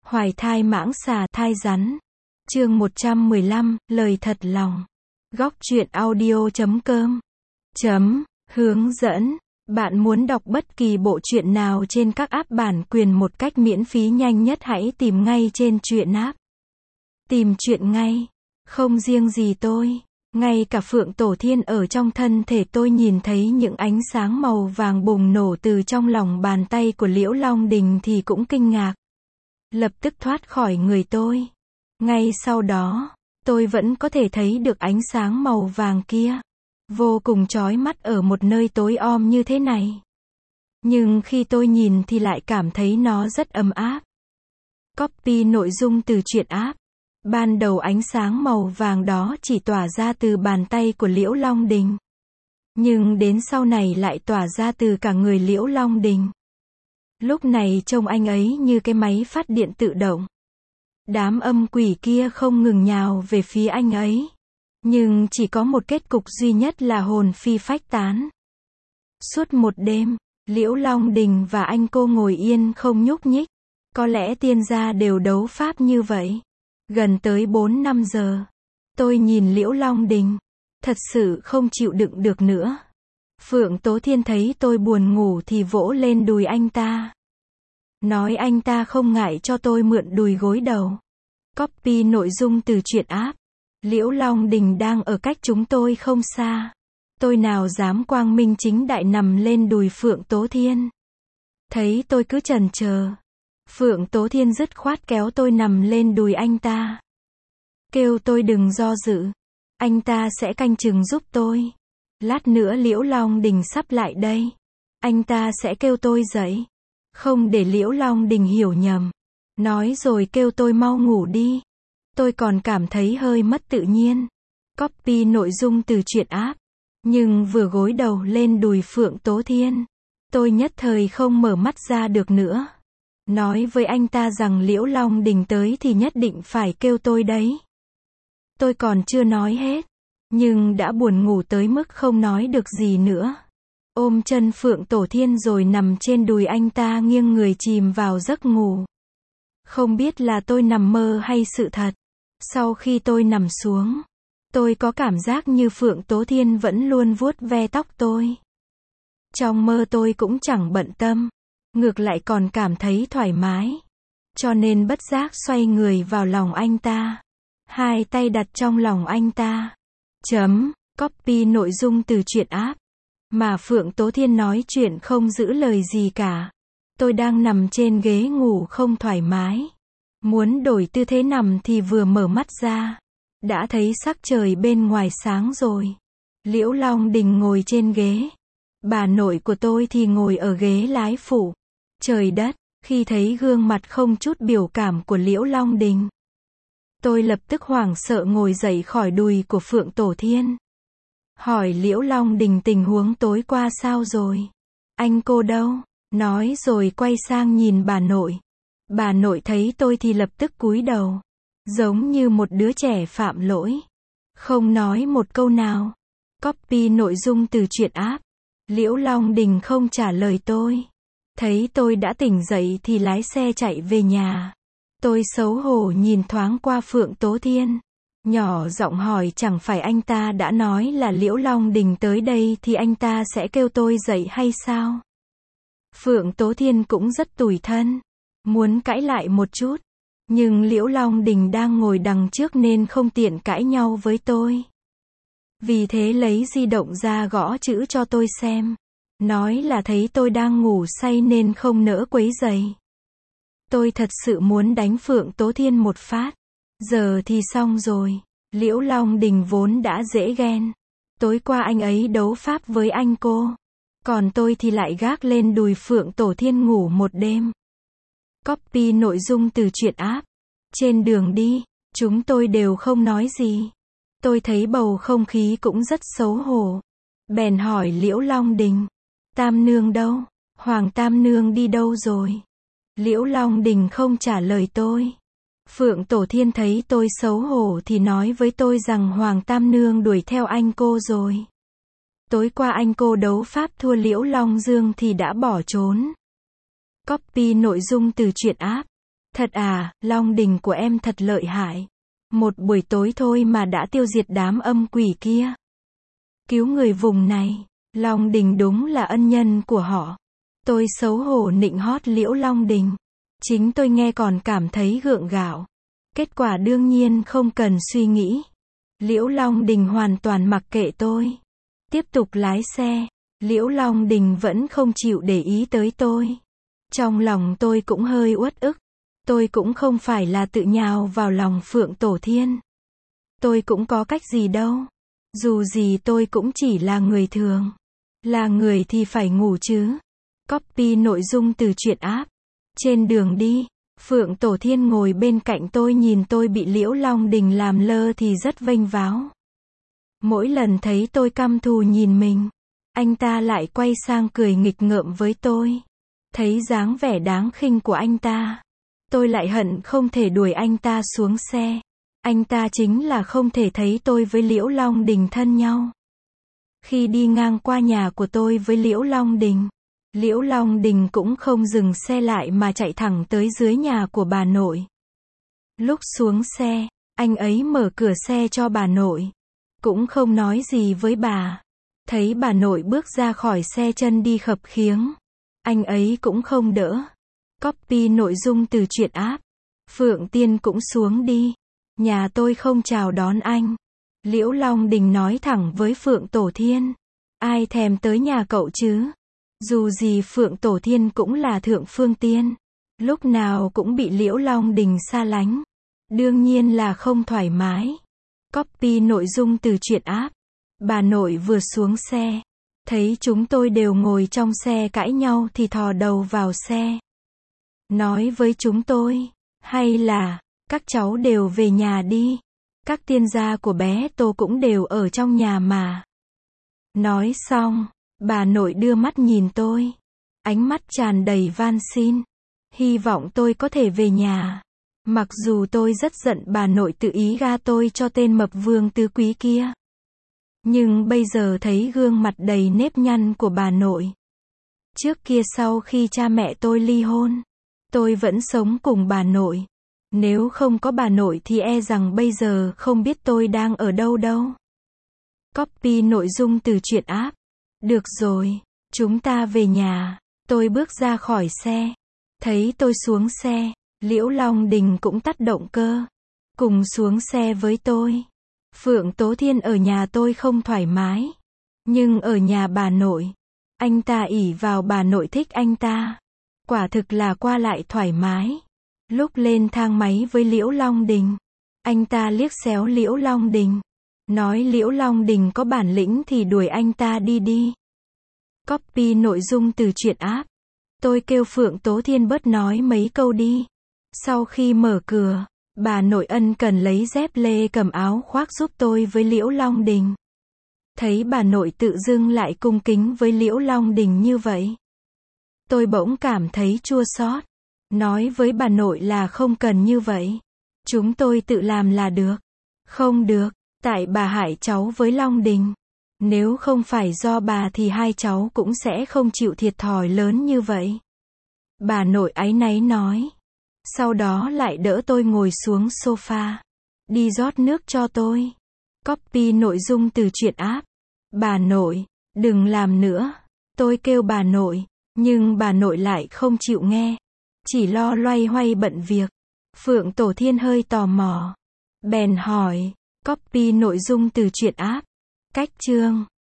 Hoài thai mãng xà thai rắn. Chương 115, lời thật lòng. Góc truyện audio.com. Hướng dẫn. Bạn muốn đọc bất kỳ bộ truyện nào trên các app bản quyền một cách miễn phí nhanh nhất, hãy tìm ngay trên truyện app. Tìm truyện ngay. Không riêng gì tôi, ngay cả Phượng Tổ Thiên ở trong thân thể tôi nhìn thấy những ánh sáng màu vàng bùng nổ từ trong lòng bàn tay của Liễu Long Đình thì cũng kinh ngạc. Lập tức thoát khỏi người tôi. Ngay sau đó, tôi vẫn có thể thấy được ánh sáng màu vàng kia. Vô cùng chói mắt ở một nơi tối om như thế này. Nhưng khi tôi nhìn thì lại cảm thấy nó rất ấm áp. Copy nội dung từ truyện app. Ban đầu ánh sáng màu vàng đó chỉ tỏa ra từ bàn tay của Liễu Long Đình. Nhưng đến sau này lại tỏa ra từ cả người Liễu Long Đình. Lúc này trông anh ấy như cái máy phát điện tự động. Đám âm quỷ kia không ngừng nhào về phía anh ấy. Nhưng chỉ có một kết cục duy nhất là hồn phi phách tán. Suốt một đêm, Liễu Long Đình và anh cô ngồi yên không nhúc nhích. Có lẽ tiên gia đều đấu pháp như vậy. Gần tới 4-5 giờ. Tôi nhìn Liễu Long Đình. Thật sự không chịu đựng được nữa. Phượng Tố Thiên thấy tôi buồn ngủ thì vỗ lên đùi anh ta. Nói anh ta không ngại cho tôi mượn đùi gối đầu. Copy nội dung từ truyện app. Liễu Long Đình đang ở cách chúng tôi không xa. Tôi nào dám quang minh chính đại nằm lên đùi Phượng Tố Thiên. Thấy tôi cứ chần chờ. Phượng Tố Thiên dứt khoát kéo tôi nằm lên đùi anh ta. Kêu tôi đừng do dự. Anh ta sẽ canh chừng giúp tôi. Lát nữa Liễu Long Đình sắp lại đây. Anh ta sẽ kêu tôi dậy. Không để Liễu Long Đình hiểu nhầm. Nói rồi kêu tôi mau ngủ đi. Tôi còn cảm thấy hơi mất tự nhiên. Copy nội dung từ truyện app. Nhưng vừa gối đầu lên đùi Phượng Tố Thiên, tôi nhất thời không mở mắt ra được nữa. Nói với anh ta rằng Liễu Long Đình tới thì nhất định phải kêu tôi đấy. Tôi còn chưa nói hết. Nhưng đã buồn ngủ tới mức không nói được gì nữa. Ôm chân Phượng Tổ Thiên rồi nằm trên đùi anh ta nghiêng người chìm vào giấc ngủ. Không biết là tôi nằm mơ hay sự thật. Sau khi tôi nằm xuống, tôi có cảm giác như Phượng Tố Thiên vẫn luôn vuốt ve tóc tôi. Trong mơ tôi cũng chẳng bận tâm. Ngược lại còn cảm thấy thoải mái. Cho nên bất giác xoay người vào lòng anh ta. Hai tay đặt trong lòng anh ta. Copy nội dung từ truyện app. Mà Phượng Tố Thiên nói chuyện không giữ lời gì cả. Tôi đang nằm trên ghế ngủ không thoải mái. Muốn đổi tư thế nằm thì vừa mở mắt ra. Đã thấy sắc trời bên ngoài sáng rồi. Liễu Long Đình ngồi trên ghế. Bà nội của tôi thì ngồi ở ghế lái phụ. Trời đất, khi thấy gương mặt không chút biểu cảm của Liễu Long Đình, tôi lập tức hoảng sợ ngồi dậy khỏi đùi của Phượng Tổ Thiên. Hỏi Liễu Long Đình tình huống tối qua sao rồi? Anh cô đâu? Nói rồi quay sang nhìn bà nội. Bà nội thấy tôi thì lập tức cúi đầu. Giống như một đứa trẻ phạm lỗi. Không nói một câu nào. Copy nội dung từ truyện app. Liễu Long Đình không trả lời tôi. Thấy tôi đã tỉnh dậy thì lái xe chạy về nhà. Tôi xấu hổ nhìn thoáng qua Phượng Tố Thiên. Nhỏ giọng hỏi chẳng phải anh ta đã nói là Liễu Long Đình tới đây thì anh ta sẽ kêu tôi dậy hay sao? Phượng Tố Thiên cũng rất tủi thân. Muốn cãi lại một chút. Nhưng Liễu Long Đình đang ngồi đằng trước nên không tiện cãi nhau với tôi. Vì thế lấy di động ra gõ chữ cho tôi xem. Nói là thấy tôi đang ngủ say nên không nỡ quấy rầy. Tôi thật sự muốn đánh Phượng Tố Thiên một phát. Giờ thì xong rồi. Liễu Long Đình vốn đã dễ ghen. Tối qua anh ấy đấu pháp với anh cô. Còn tôi thì lại gác lên đùi Phượng Tổ Thiên ngủ một đêm. Copy nội dung từ truyện app. Trên đường đi, chúng tôi đều không nói gì. Tôi thấy bầu không khí cũng rất xấu hổ. Bèn hỏi Liễu Long Đình. Tam Nương đâu? Hoàng Tam Nương đi đâu rồi? Liễu Long Đình không trả lời tôi. Phượng Tổ Thiên thấy tôi xấu hổ thì nói với tôi rằng Hoàng Tam Nương đuổi theo anh cô rồi. Tối qua anh cô đấu pháp thua Liễu Long Dương thì đã bỏ trốn. Copy nội dung từ truyện app. Thật à, Long Đình của em thật lợi hại. Một buổi tối thôi mà đã tiêu diệt đám âm quỷ kia. Cứu người vùng này, Long Đình đúng là ân nhân của họ. Tôi xấu hổ nịnh hót Liễu Long Đình. Chính tôi nghe còn cảm thấy gượng gạo. Kết quả đương nhiên không cần suy nghĩ. Liễu Long Đình hoàn toàn mặc kệ tôi. Tiếp tục lái xe. Liễu Long Đình vẫn không chịu để ý tới tôi. Trong lòng tôi cũng hơi uất ức. Tôi cũng không phải là tự nhào vào lòng Phượng Tổ Thiên. Tôi cũng có cách gì đâu. Dù gì tôi cũng chỉ là người thường. Là người thì phải ngủ chứ. Copy nội dung từ truyện app. Trên đường đi, Phượng Tổ Thiên ngồi bên cạnh tôi nhìn tôi bị Liễu Long Đình làm lơ thì rất vênh váo. Mỗi lần thấy tôi căm thù nhìn mình, anh ta lại quay sang cười nghịch ngợm với tôi. Thấy dáng vẻ đáng khinh của anh ta, tôi lại hận không thể đuổi anh ta xuống xe. Anh ta chính là không thể thấy tôi với Liễu Long Đình thân nhau. Khi đi ngang qua nhà của tôi với Liễu Long Đình, Liễu Long Đình cũng không dừng xe lại mà chạy thẳng tới dưới nhà của bà nội. Lúc xuống xe, anh ấy mở cửa xe cho bà nội. Cũng không nói gì với bà. Thấy bà nội bước ra khỏi xe chân đi khập khiễng. Anh ấy cũng không đỡ. Copy nội dung từ truyện app. Phượng Tiên cũng xuống đi. Nhà tôi không chào đón anh. Liễu Long Đình nói thẳng với Phượng Tổ Thiên. Ai thèm tới nhà cậu chứ? Dù gì Phượng Tổ Thiên cũng là thượng phương tiên. Lúc nào cũng bị Liễu Long Đình xa lánh. Đương nhiên là không thoải mái. Copy nội dung từ truyện app. Bà nội vừa xuống xe. Thấy chúng tôi đều ngồi trong xe cãi nhau thì thò đầu vào xe. Nói với chúng tôi. Hay là, các cháu đều về nhà đi. Các tiên gia của bé Tô cũng đều ở trong nhà mà. Nói xong, bà nội đưa mắt nhìn tôi. Ánh mắt tràn đầy van xin. Hy vọng tôi có thể về nhà. Mặc dù tôi rất giận bà nội tự ý gả tôi cho tên mập Vương Tứ Quý kia. Nhưng bây giờ thấy gương mặt đầy nếp nhăn của bà nội. Trước kia sau khi cha mẹ tôi ly hôn, tôi vẫn sống cùng bà nội. Nếu không có bà nội thì e rằng bây giờ không biết tôi đang ở đâu đâu. Copy nội dung từ truyện app. Được rồi, chúng ta về nhà. Tôi bước ra khỏi xe. Thấy tôi xuống xe, Liễu Long Đình cũng tắt động cơ. Cùng xuống xe với tôi. Phượng Tố Thiên ở nhà tôi không thoải mái. Nhưng ở nhà bà nội, anh ta ỷ vào bà nội thích anh ta. Quả thực là qua lại thoải mái. Lúc lên thang máy với Liễu Long Đình, anh ta liếc xéo Liễu Long Đình. Nói Liễu Long Đình có bản lĩnh thì đuổi anh ta đi đi. Copy nội dung từ truyện app. Tôi kêu Phượng Tố Thiên bớt nói mấy câu đi. Sau khi mở cửa, bà nội ân cần lấy dép lê cầm áo khoác giúp tôi với Liễu Long Đình. Thấy bà nội tự dưng lại cung kính với Liễu Long Đình như vậy, tôi bỗng cảm thấy chua xót. Nói với bà nội là không cần như vậy. Chúng tôi tự làm là được. Không được, tại bà hại cháu với Long Đình. Nếu không phải do bà thì hai cháu cũng sẽ không chịu thiệt thòi lớn như vậy. Bà nội áy náy nói. Sau đó lại đỡ tôi ngồi xuống sofa. Đi rót nước cho tôi. Copy nội dung từ truyện app. Bà nội, đừng làm nữa. Tôi kêu bà nội, nhưng bà nội lại không chịu nghe. Chỉ lo loay hoay bận việc. Phượng Tổ Thiên hơi tò mò. Bèn hỏi. Copy nội dung từ truyện app. Cách chương.